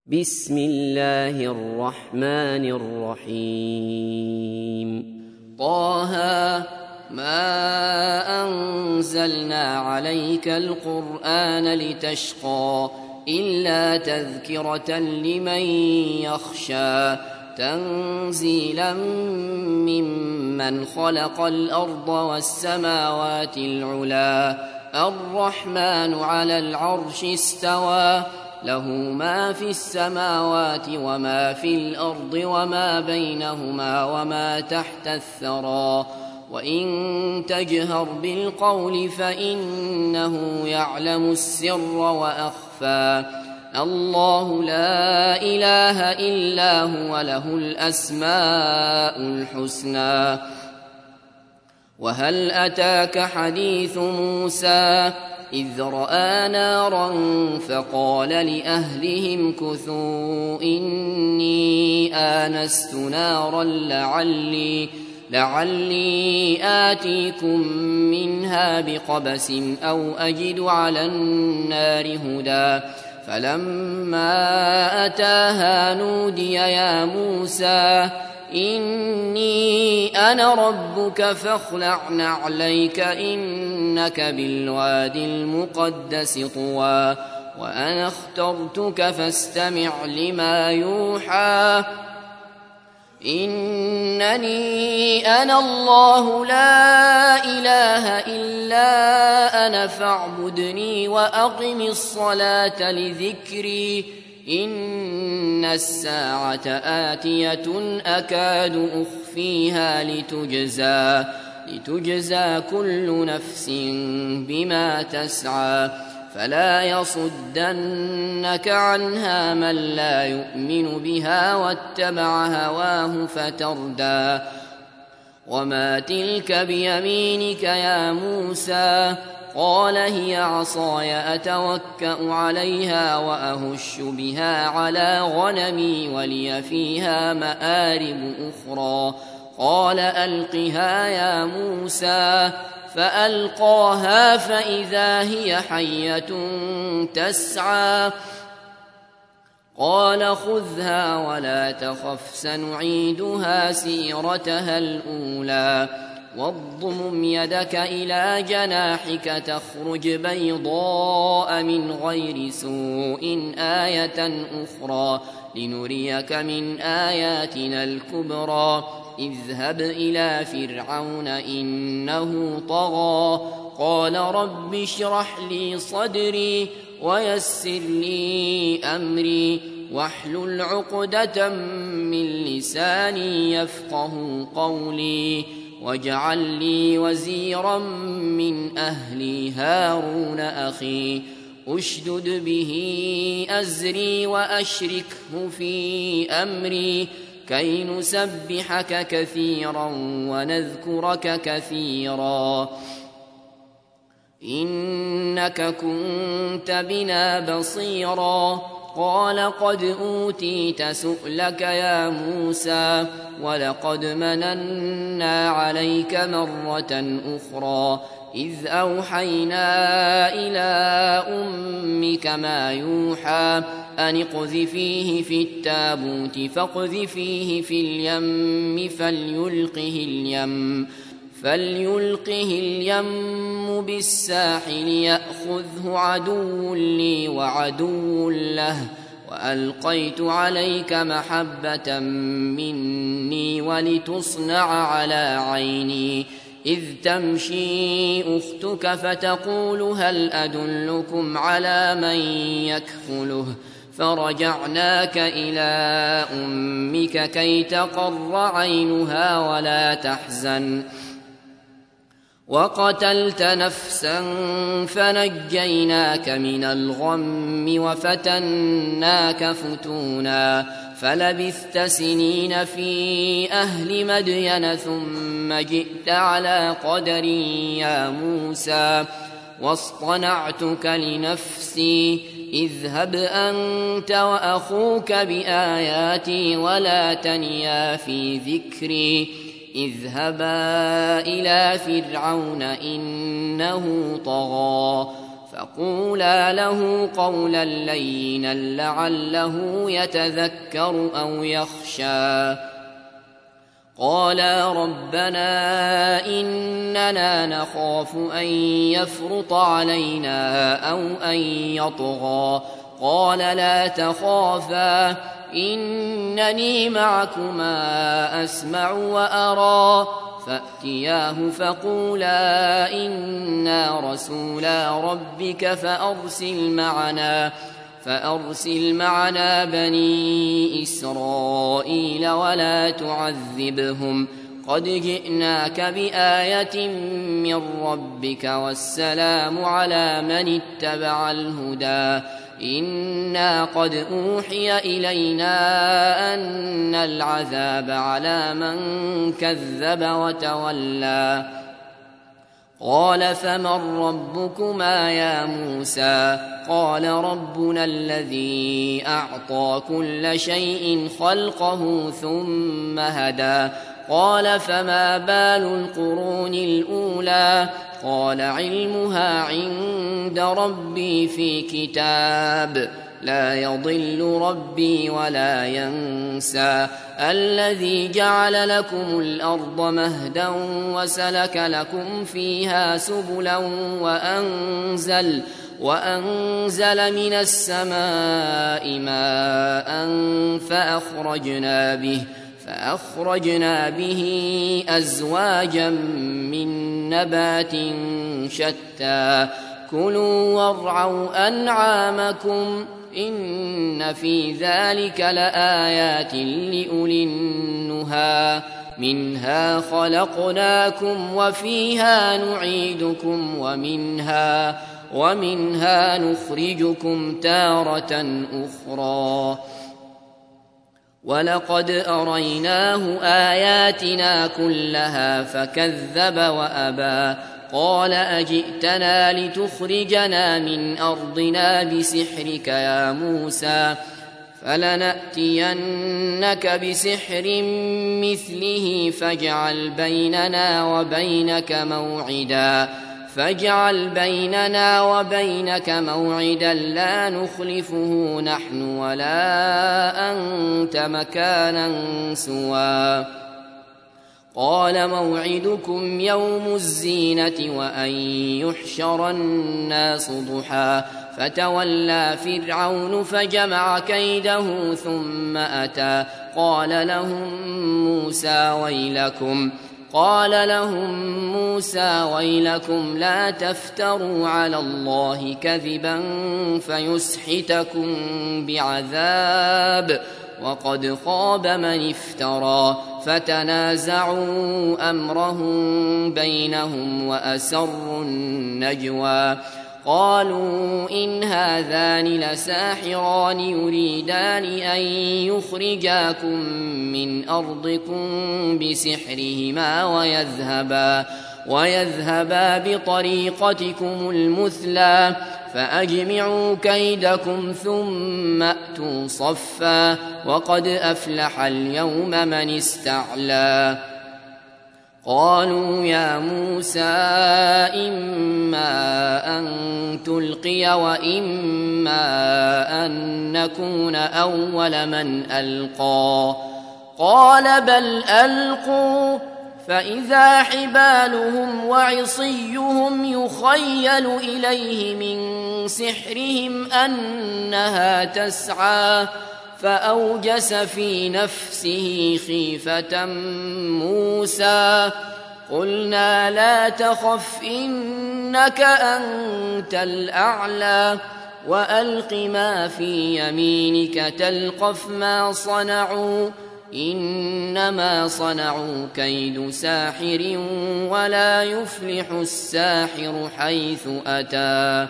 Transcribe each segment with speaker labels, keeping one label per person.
Speaker 1: بسم الله الرحمن الرحيم طه ما أنزلنا عليك القرآن لتشقى إلا تذكرة لمن يخشى تنزيلا ممن خلق الأرض والسماوات العلى الرحمن على العرش استوى له ما في السماوات وما في الأرض وما بينهما وما تحت الثرى وإن تجهر بالقول فإنه يعلم السر وأخفى الله لا إله إلا هو له الأسماء الحسنى وهل أتاك حديث موسى إذ رأى نارا فقال لأهلهم كثوا إني آنست نارا لعلي آتيكم منها بقبس أو أجد على النار هدى فلما أتاها نودي يا موسى إني أنا ربك فاخلع نعليك إنك بالوادي المقدس طوى وأنا اخترتك فاستمع لما يوحى إنني أنا الله لا إله إلا أنا فاعبدني وأقم الصلاة لذكري إن الساعة آتية أكاد أخفيها لتجزى كل نفس بما تسعى فلا يصدنك عنها من لا يؤمن بها واتبع هواه فتردى وما تلك بيمينك يا موسى قال هي عصاي أتوكأ عليها وأهش بها على غنمي ولي فيها مآرب أخرى قال ألقها يا موسى فألقاها فإذا هي حية تسعى قال خذها ولا تخف سنعيدها سيرتها الأولى واضمم يدك إلى جناحك تخرج بيضاء من غير سوء آية أخرى لنريك من آياتنا الكبرى اذهب إلى فرعون إنه طغى قال رب اشرح لي صدري ويسر لي أمري واحلل عقدة من لساني يفقه قولي واجعل لي وزيرا من أهلي هارون أخي أشدد به أزري وأشركه في أمري كي نسبحك كثيرا ونذكرك كثيرا إنك كنت بنا بصيرا قال قد أوتيت سؤلك يا موسى ولقد مننا عليك مرة أخرى إذ أوحينا إلى أمك ما يوحى أن اقذفيه في التابوت فاقذفيه في اليم فليلقه اليم بالساحل يأخذه عدو لي وعدو له وألقيت عليك محبة مني ولتصنع على عيني إذ تمشي أختك فتقول هل أدلكم على من يكفله فرجعناك إلى أمك كي تقر عينها ولا تحزن وقتلت نفسا فنجيناك من الغم وفتناك فتونا فلبثت سنين في أهل مدين ثم جئت على قدر يا موسى واصطنعتك لنفسي اذهب أنت وأخوك بآياتي ولا تنيا في ذكري اذهبا إلى فرعون إنه طغى فقولا له قولا لينا لعله يتذكر أو يخشى. قالا ربنا إننا نخاف أن يفرط علينا أو أن يطغى. قال لا تخافا إنني معكما أسمع وأرى. فأتياه فقولا إنا رسولا ربك فأرسل معنا بني إسرائيل ولا تعذبهم قد جئناك بآية من ربك والسلام على من اتبع الهدى. إنا قد أوحي إلينا أن العذاب على من كذب وتولى. قال فمن ربكما يا موسى؟ قال ربنا الذي أعطى كل شيء خلقه ثم هدى. قال فما بال القرون الأولى؟ قال علمها عند ربي في كتاب لا يضل ربي ولا ينسى. الذي جعل لكم الأرض مهدا وسلك لكم فيها سبلا وأنزل من السماء ماء فأخرجنا به أزواجا من نبات شتى. كلوا وارعوا أنعامكم إن في ذلك لآيات لأولي النهى. منها خلقناكم وفيها نعيدكم ومنها نخرجكم تارة أخرى. ولقد أريناه آياتنا كلها فكذب وأبى. قال أجئتنا لتخرجنا من أرضنا بسحرك يا موسى؟ فلنأتينك بسحر مثله فاجعل بيننا وبينك موعدا لا نخلفه نحن ولا أنت مكانا سوى. قال موعدكم يوم الزينة وأن يحشر الناس ضحى. فتولى فرعون فجمع كيده ثم أتى. قال لهم موسى ويلكم لا تفتروا على الله كذبا فيسحتكم بعذاب وقد خاب من افترى. فتنازعوا أمرهم بينهم وأسروا النجوى. قالوا إن هذان لساحران يريدان أن يخرجاكم من أرضكم بسحرهما ويذهبا بطريقتكم المثلى. فأجمعوا كيدكم ثم أتوا صفا وقد أفلح اليوم من استعلى. قالوا يا موسى إما أن تلقي وإما أن نكون أول من ألقى. قال بل ألقوا فإذا حبالهم وعصيهم يخيل إليه من سحرهم أنها تسعى. فأوجس في نفسه خيفة موسى. قلنا لا تخف إنك أنت الأعلى وألق ما في يمينك تلقف ما صنعوا إنما صنعوا كيد ساحر ولا يفلح الساحر حيث أتى.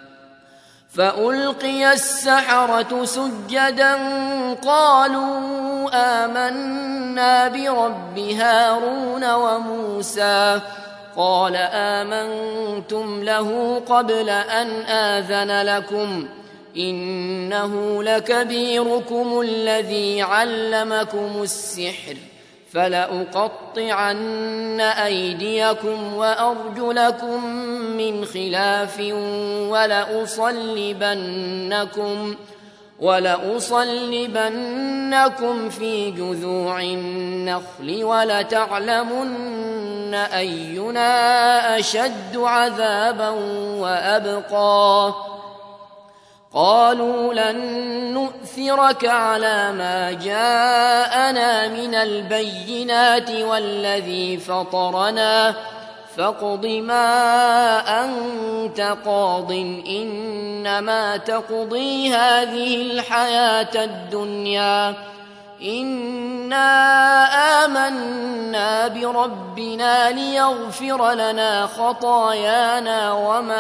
Speaker 1: فألقي السحرة سجدا قالوا آمنا برب هارون وموسى. قال آمنتم له قبل أن آذن لكم إنه لكبيركم الذي علمكم السحر فلأقطعن أيديكم وأرجلكم من خلاف ولأصلبنكم في جذوع النخل ولتعلمن أينا أشد عذابا وأبقى قالوا لن نؤثرك على ما جاءنا من البينات والذي فطرنا فاقض ما أنت قاض إنما تقضي هذه الحياة الدنيا إنا آمنا بربنا ليغفر لنا خطايانا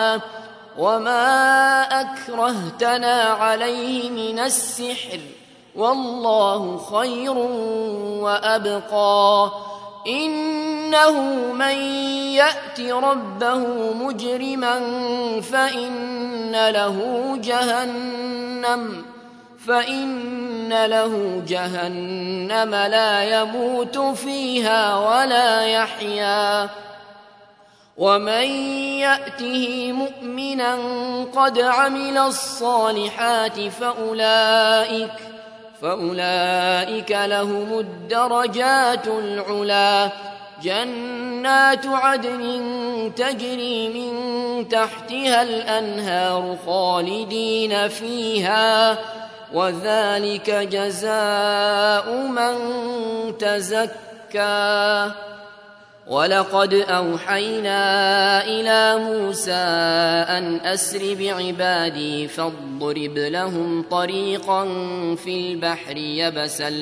Speaker 1: وما أكرهتنا عليه من السحر والله خير وأبقى إنه من يأت ربه مجرما فإن له جهنم لا يموت فيها ولا يحيا ومن يأته مؤمنا قد عمل الصالحات فأولئك لهم الدرجات العلا جنات عدن تجري من تحتها الأنهار خالدين فيها وذلك جزاء من تزكى ولقد أوحينا إلى موسى أن أسر بعبادي فاضرب لهم طريقا في البحر يبسا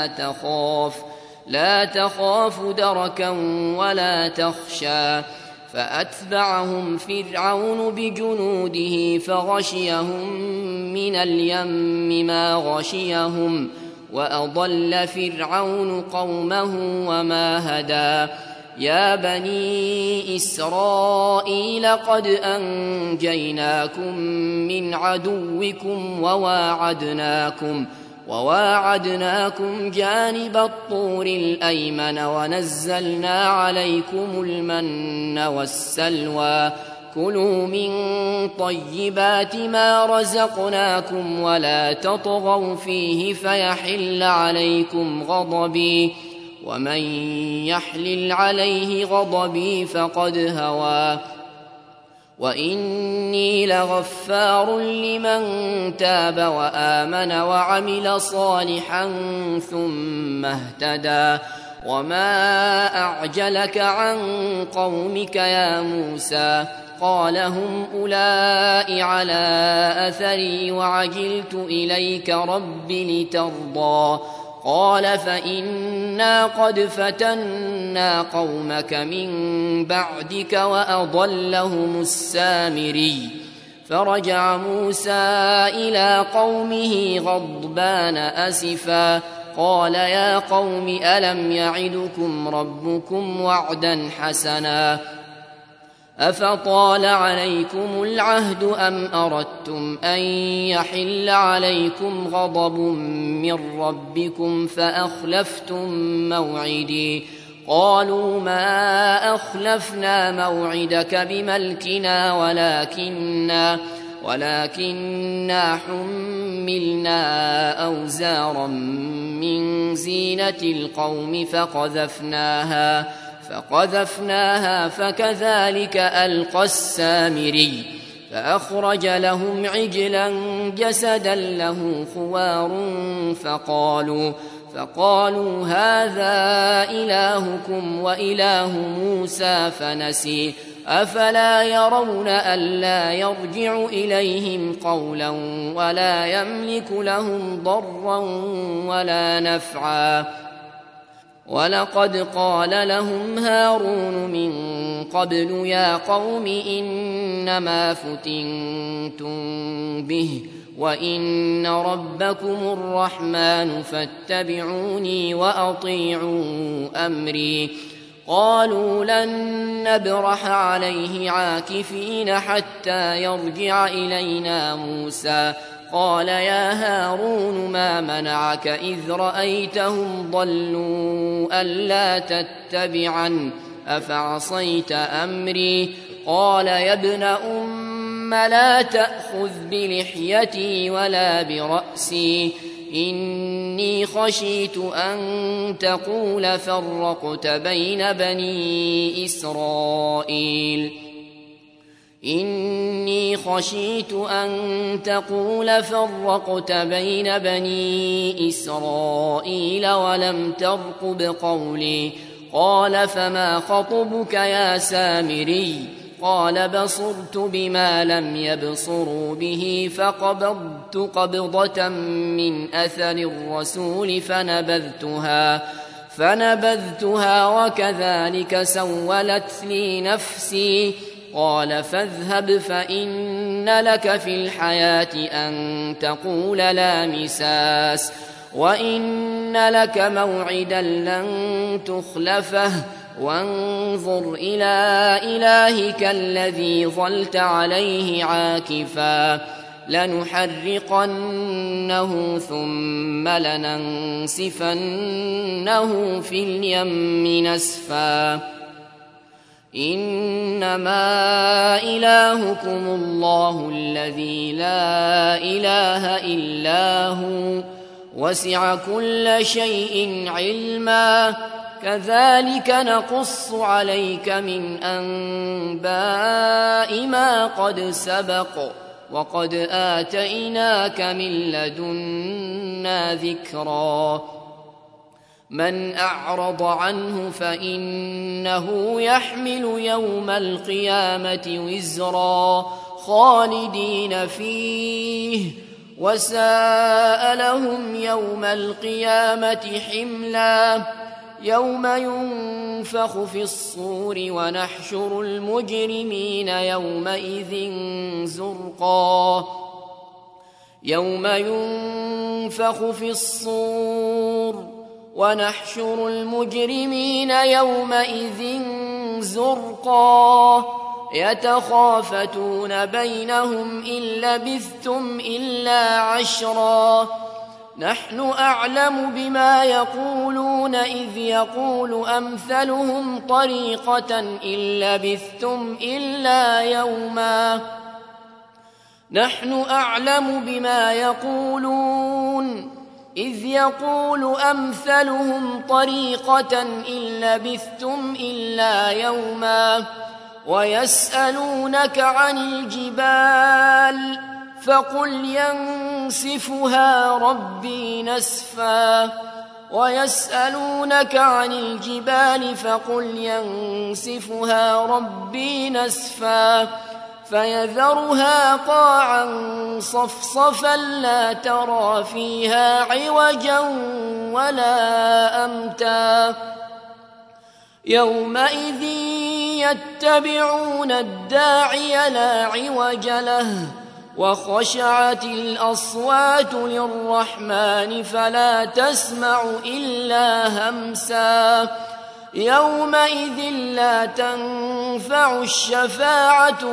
Speaker 1: لا تخاف دركا ولا تخشى فأتبعهم فرعون بجنوده فغشيهم من اليم ما غشيهم وأضل فرعون قومه وما هدى يا بني إسرائيل قد أنجيناكم من عدوكم وواعدناكم جانب الطور الأيمن ونزلنا عليكم المن والسلوى كلوا من طيبات ما رزقناكم ولا تطغوا فيه فيحل عليكم غضبي ومن يحلل عليه غضبي فقد هوى وإني لغفار لمن تاب وآمن وعمل صالحا ثم اهتدى وما أعجلك عن قومك يا موسى قال هم أولئك على أثري وعجلت إليك رب لترضى قال فإنا قد فتنا قومك من بعدك وأضلهم السامري فرجع موسى إلى قومه غضبان أسفا قال يا قوم ألم يعدكم ربكم وعدا حسنا أفطال عليكم العهد أم أردتم أن يحل عليكم غضب من ربكم فأخلفتم موعدي قالوا ما أخلفنا موعدك بملكنا ولكننا حملنا أوزارا من زينة القوم فقذفناها فكذلك ألقى السامري فأخرج لهم عجلا جسدا له خوار فقالوا هذا إلهكم وإله موسى فنسي أفلا يرون ألا يرجع إليهم قولا ولا يملك لهم ضرا ولا نفعا ولقد قال لهم هارون من قبل يا قوم إنما فتنتم به وإن ربكم الرحمن فاتبعوني وأطيعوا أمري قالوا لن نبرح عليه عاكفين حتى يرجع إلينا موسى قال يا هارون ما منعك إذ رأيتهم ضلوا ألا تتبعن أفعصيت أمري قال يا ابن أم لا تأخذ بلحيتي ولا برأسي إني خشيت أن تقول فرقت بين بني إسرائيل ولم ترقب قولي قال فما خطبك يا سامري قال بصرت بما لم يبصروا به فقبضت قبضة من أثر الرسول فنبذتها وكذلك سولت لي نفسي قال فاذهب فإن لك في الحياة أن تقول لا مساس وإن لك موعدا لن تخلفه وانظر إلى إلهك الذي ظلت عليه عاكفا لنحرقنه ثم لننسفنه في اليم نسفا إنما إلهكم الله الذي لا إله إلا هو وسع كل شيء علما كذلك نقص عليك من أنباء ما قد سبق وقد آتيناك من لدنا ذكرا من أعرض عنه فإنه يحمل يوم القيامة وزرا خالدين فيه وساء لهم يوم القيامة حملا يوم ينفخ في الصور ونحشر المجرمين يومئذ زرقا يتخافتون بينهم إن لبثتم إلا عشرا نحن أعلم بما يقولون إذ يقول أمثلهم طريقة إن لبثتم إلا يوما ويسألونك عن الجبال فقل ينسفها ربي نسفا فيذرها قاعا صفصفا لا ترى فيها عوجا ولا أمتا يومئذ يتبعون الداعي لا عوج له وخشعت الأصوات للرحمن فلا تسمع إلا همسا يومئذ لا تنفع الشفاعة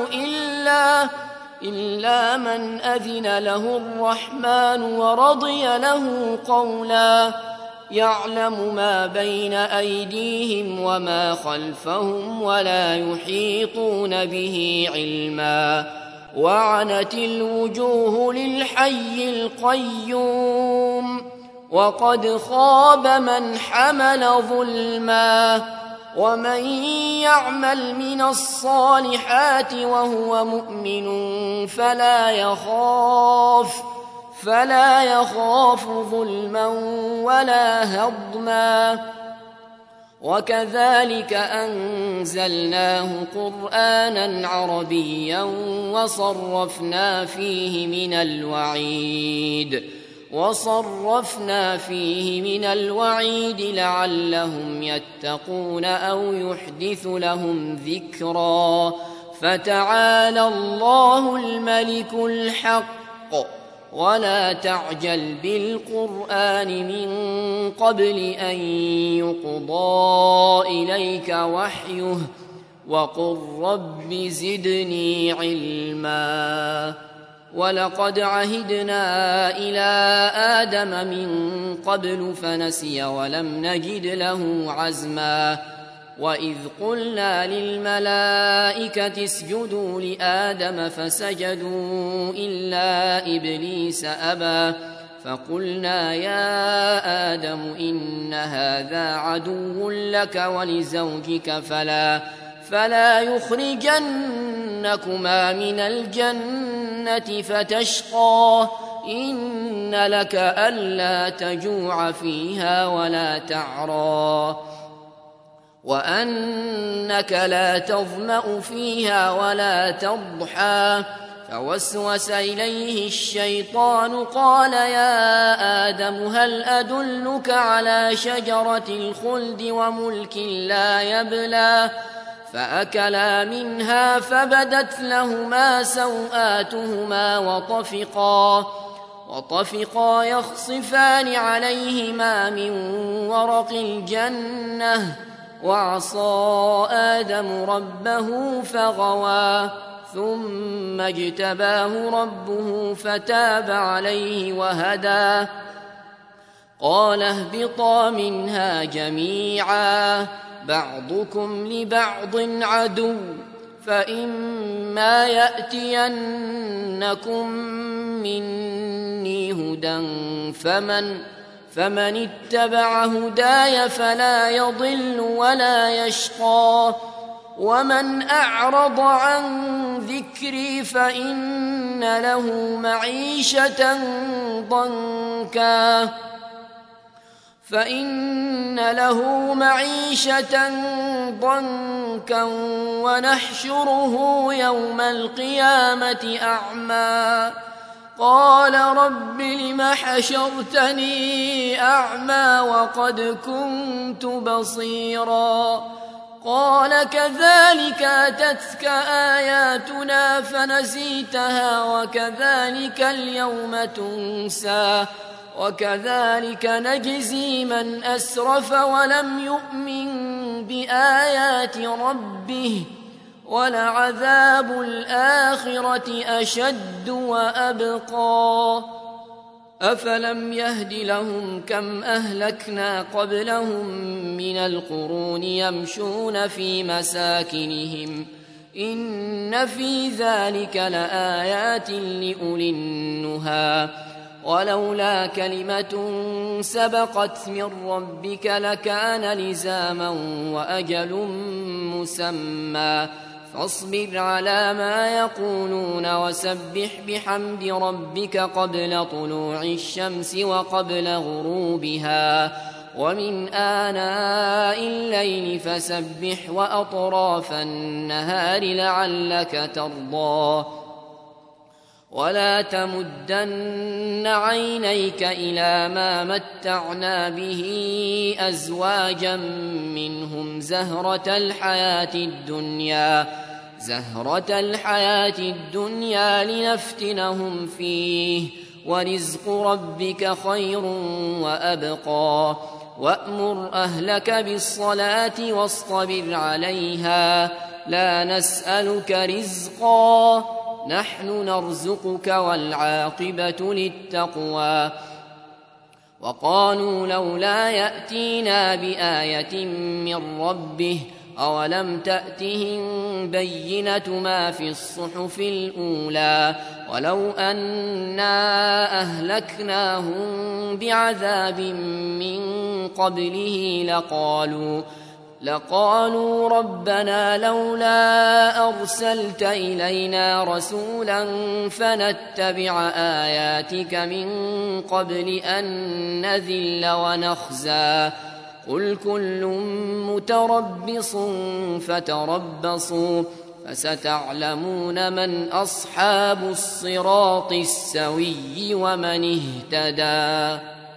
Speaker 1: إلا من أذن له الرحمن ورضي له قولا يعلم ما بين أيديهم وما خلفهم ولا يحيطون به علما وعنت الوجوه للحي القيوم وقد خاب من حمل ظلما ومن يعمل من الصالحات وهو مؤمن فلا يخاف ظلما ولا هضما وكذلك أنزلناه قرآنا عربيا وصرفنا فيه من الوعيد لعلهم يتقون أو يحدث لهم ذكرا فتعالى الله الملك الحق ولا تعجل بالقرآن من قبل أن يقضى إليك وحيه وقل رب زدني علما ولقد عهدنا إلى آدم من قبل فنسي ولم نجد له عزما وإذ قلنا للملائكة اسجدوا لآدم فسجدوا إلا إبليس أبى فقلنا يا آدم إن هذا عدو لك ولزوجك فلا يخرجنكما من الجنة فتشقى إن لك ألا تجوع فيها ولا تعرى وأنك لا تظمأ فيها ولا تضحى فوسوس إليه الشيطان قال يا آدم هل أدلك على شجرة الخلد وملك لا يبلى فأكلا منها فبدت لهما سوآتهما وطفقا يخصفان عليهما من ورق الجنة وعصى آدم ربه فغوى ثم اجتباه ربه فتاب عليه وهدى قال اهبطا منها جميعا بعضكم لبعض عدو فإما يأتينكم مني هدى فمن اتبع هداي فلا يضل ولا يشقى ومن أعرض عن ذكري فإن له معيشة ضنكا ونحشره يوم القيامة أعمى قال رب لم حشرتني أعمى وقد كنت بصيرا قال كذلك أتتك آياتنا فنسيتها وكذلك اليوم تنسى وكذلك نجزي من أسرف ولم يؤمن بآيات ربه ولعذاب الآخرة أشد وأبقى أفلم يهد لهم كم أهلكنا قبلهم من القرون يمشون في مساكنهم إن في ذلك لآيات لأولي النهى ولولا كلمة سبقت من ربك لكان لزاما وأجل مسمى فاصبر على ما يقولون وسبح بحمد ربك قبل طلوع الشمس وقبل غروبها ومن آناء الليل فسبح وأطراف النهار لعلك ترضى ولا تمدن عينيك إلى ما متعنا به أزواجا منهم زهرة الحياة الدنيا لنفتنهم فيه ورزق ربك خير وأبقى وأمر أهلك بالصلاة واصطبر عليها لا نسألك رزقا نحن نرزقك والعاقبة للتقوى وقالوا لولا يأتينا بآية من ربه أولم تأتهم بينة ما في الصحف الأولى ولو أنا أهلكناهم بعذاب من قبله لقالوا ربنا لولا أرسلت إلينا رسولا فنتبع آياتك من قبل أن نذل ونخزى قل كل متربص فتربصوا فستعلمون من أصحاب الصراط السوي ومن اهتدى